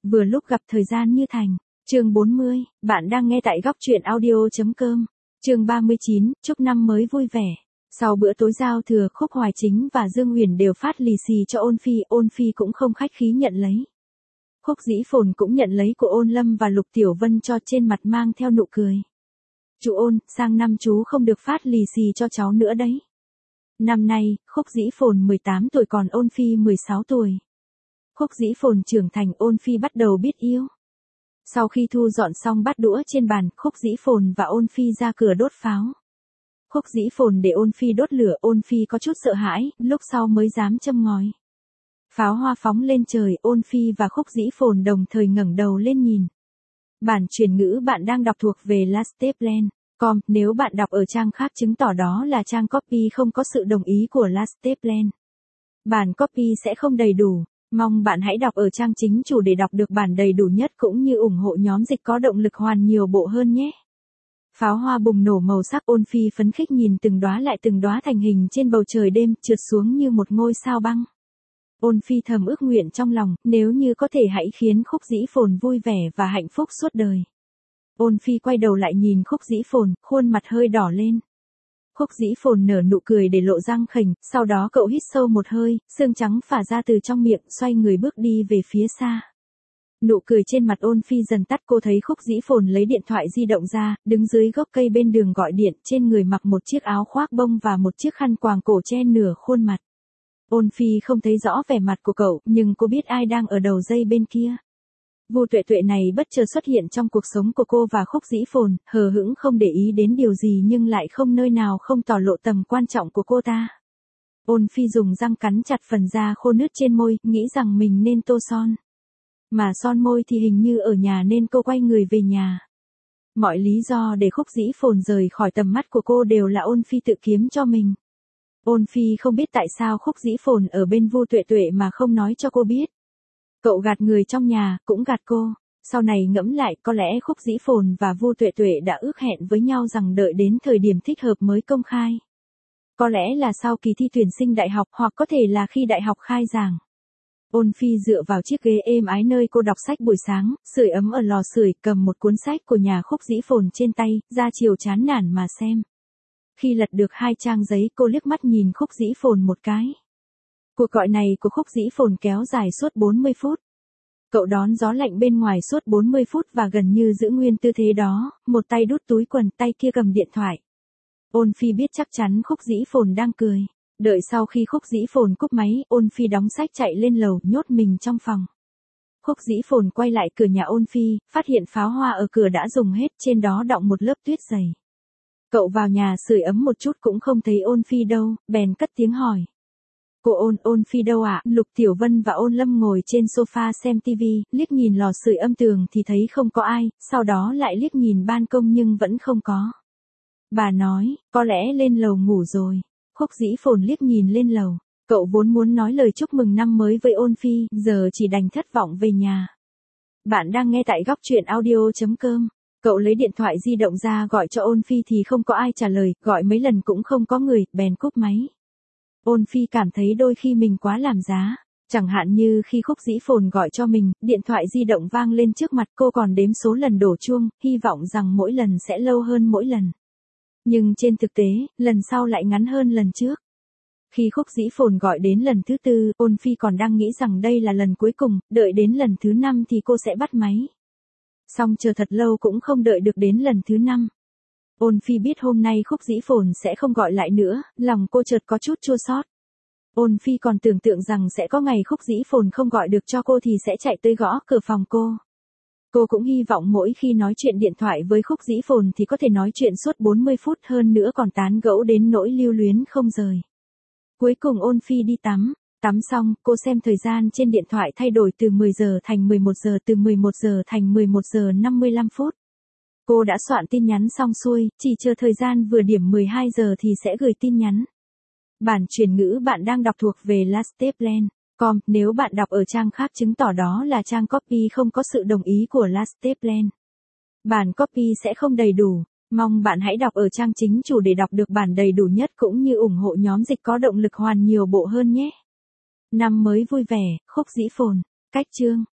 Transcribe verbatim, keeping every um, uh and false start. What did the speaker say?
Vừa lúc gặp thời gian như thành. Chương bốn mươi, bạn đang nghe tại góc truyện audio.com. Chương ba mươi chín, chúc năm mới vui vẻ. Sau bữa tối giao thừa, Khúc Hoài Chính và Dương Huyền đều phát lì xì cho Ôn Phi, Ôn Phi cũng không khách khí nhận lấy. Khúc Dĩ Phồn cũng nhận lấy của Ôn Lâm và Lục Tiểu Vân cho, trên mặt mang theo nụ cười. Chú Ôn, sang năm chú không được phát lì xì cho cháu nữa đấy. Năm nay, Khúc Dĩ Phồn mười tám tuổi còn Ôn Phi mười sáu tuổi. Khúc Dĩ Phồn trưởng thành, Ôn Phi bắt đầu biết yêu. Sau khi thu dọn xong bát đũa trên bàn, Khúc Dĩ Phồn và Ôn Phi ra cửa đốt pháo. Khúc Dĩ Phồn để Ôn Phi đốt lửa, Ôn Phi có chút sợ hãi, lúc sau mới dám châm ngòi. Pháo hoa phóng lên trời, Ôn Phi và Khúc Dĩ Phồn đồng thời ngẩng đầu lên nhìn. Bản truyền ngữ bạn đang đọc thuộc về lasteplan chấm com, nếu bạn đọc ở trang khác chứng tỏ đó là trang copy không có sự đồng ý của lasteplan. Bản copy sẽ không đầy đủ. Mong bạn hãy đọc ở trang chính chủ để đọc được bản đầy đủ nhất cũng như ủng hộ nhóm dịch có động lực hoàn nhiều bộ hơn nhé. Pháo hoa bùng nổ màu sắc, Ôn Phi phấn khích nhìn từng đóa lại từng đóa thành hình trên bầu trời đêm, trượt xuống như một ngôi sao băng. Ôn Phi thầm ước nguyện trong lòng, nếu như có thể hãy khiến Khúc Dĩ Phồn vui vẻ và hạnh phúc suốt đời. Ôn Phi quay đầu lại nhìn Khúc Dĩ Phồn, khuôn mặt hơi đỏ lên. Khúc Dĩ Phồn nở nụ cười để lộ răng khểnh, sau đó cậu hít sâu một hơi, xương trắng phả ra từ trong miệng, xoay người bước đi về phía xa. Nụ cười trên mặt Ôn Phi dần tắt, cô thấy Khúc Dĩ Phồn lấy điện thoại di động ra, đứng dưới gốc cây bên đường gọi điện, trên người mặc một chiếc áo khoác bông và một chiếc khăn quàng cổ che nửa khuôn mặt. Ôn Phi không thấy rõ vẻ mặt của cậu, nhưng cô biết ai đang ở đầu dây bên kia. Vu Tuệ Tuệ này bất chợt xuất hiện trong cuộc sống của cô và Khúc Dĩ Phồn, hờ hững không để ý đến điều gì nhưng lại không nơi nào không tỏ lộ tầm quan trọng của cô ta. Ôn Phi dùng răng cắn chặt phần da khô nứt trên môi, nghĩ rằng mình nên tô son. Mà son môi thì hình như ở nhà nên cô quay người về nhà. Mọi lý do để Khúc Dĩ Phồn rời khỏi tầm mắt của cô đều là Ôn Phi tự kiếm cho mình. Ôn Phi không biết tại sao Khúc Dĩ Phồn ở bên Vu Tuệ Tuệ mà không nói cho cô biết. Cậu gạt người trong nhà, cũng gạt cô. Sau này ngẫm lại, có lẽ Khúc Dĩ Phồn và Vu Tuệ Tuệ đã ước hẹn với nhau rằng đợi đến thời điểm thích hợp mới công khai. Có lẽ là sau kỳ thi tuyển sinh đại học, hoặc có thể là khi đại học khai giảng. Ôn Phi dựa vào chiếc ghế êm ái nơi cô đọc sách buổi sáng, sưởi ấm ở lò sưởi, cầm một cuốn sách của nhà Khúc Dĩ Phồn trên tay, ra chiều chán nản mà xem. Khi lật được hai trang giấy, cô liếc mắt nhìn Khúc Dĩ Phồn một cái. Cuộc gọi này của Khúc Dĩ Phồn kéo dài suốt bốn mươi phút. Cậu đón gió lạnh bên ngoài suốt bốn mươi phút và gần như giữ nguyên tư thế đó, một tay đút túi quần, tay kia cầm điện thoại. Ôn Phi biết chắc chắn Khúc Dĩ Phồn đang cười. Đợi sau khi Khúc Dĩ Phồn cúp máy, Ôn Phi đóng sách chạy lên lầu, nhốt mình trong phòng. Khúc Dĩ Phồn quay lại cửa nhà Ôn Phi, phát hiện pháo hoa ở cửa đã dùng hết, trên đó đọng một lớp tuyết dày. Cậu vào nhà sưởi ấm một chút cũng không thấy Ôn Phi đâu, bèn cất tiếng hỏi. Cô Ôn, Ôn Phi đâu ạ? À? Lục Tiểu Vân và Ôn Lâm ngồi trên sofa xem tivi, liếc nhìn lò sưởi âm tường thì thấy không có ai, sau đó lại liếc nhìn ban công nhưng vẫn không có. Bà nói, có lẽ lên lầu ngủ rồi. Khúc Dĩ Phồn liếc nhìn lên lầu. Cậu vốn muốn nói lời chúc mừng năm mới với Ôn Phi, giờ chỉ đành thất vọng về nhà. Bạn đang nghe tại góc truyện audio.com. Cậu lấy điện thoại di động ra gọi cho Ôn Phi thì không có ai trả lời, gọi mấy lần cũng không có người, bèn cúp máy. Ôn Phi cảm thấy đôi khi mình quá làm giá. Chẳng hạn như khi Khúc Dĩ Phồn gọi cho mình, điện thoại di động vang lên trước mặt, cô còn đếm số lần đổ chuông, hy vọng rằng mỗi lần sẽ lâu hơn mỗi lần. Nhưng trên thực tế, lần sau lại ngắn hơn lần trước. Khi Khúc Dĩ Phồn gọi đến lần thứ tư, Ôn Phi còn đang nghĩ rằng đây là lần cuối cùng, đợi đến lần thứ năm thì cô sẽ bắt máy. Xong chờ thật lâu cũng không đợi được đến lần thứ năm. Ôn Phi biết hôm nay Khúc Dĩ Phồn sẽ không gọi lại nữa, lòng cô chợt có chút chua xót. Ôn Phi còn tưởng tượng rằng sẽ có ngày Khúc Dĩ Phồn không gọi được cho cô thì sẽ chạy tới gõ cửa phòng cô. Cô cũng hy vọng mỗi khi nói chuyện điện thoại với Khúc Dĩ Phồn thì có thể nói chuyện suốt bốn mươi phút, hơn nữa còn tán gẫu đến nỗi lưu luyến không rời. Cuối cùng Ôn Phi đi tắm. Tắm xong, cô xem thời gian trên điện thoại thay đổi từ mười giờ thành mười một giờ, từ mười một giờ thành mười một giờ năm mươi lăm phút. Cô đã soạn tin nhắn xong xuôi, chỉ chờ thời gian vừa điểm mười hai giờ thì sẽ gửi tin nhắn. Bản truyền ngữ bạn đang đọc thuộc về lasteplan chấm com, nếu bạn đọc ở trang khác chứng tỏ đó là trang copy không có sự đồng ý của lasteplan. Bản copy sẽ không đầy đủ. Mong bạn hãy đọc ở trang chính chủ để đọc được bản đầy đủ nhất cũng như ủng hộ nhóm dịch có động lực hoàn nhiều bộ hơn nhé. Năm mới vui vẻ, Khúc Dĩ Phồn. Cách chương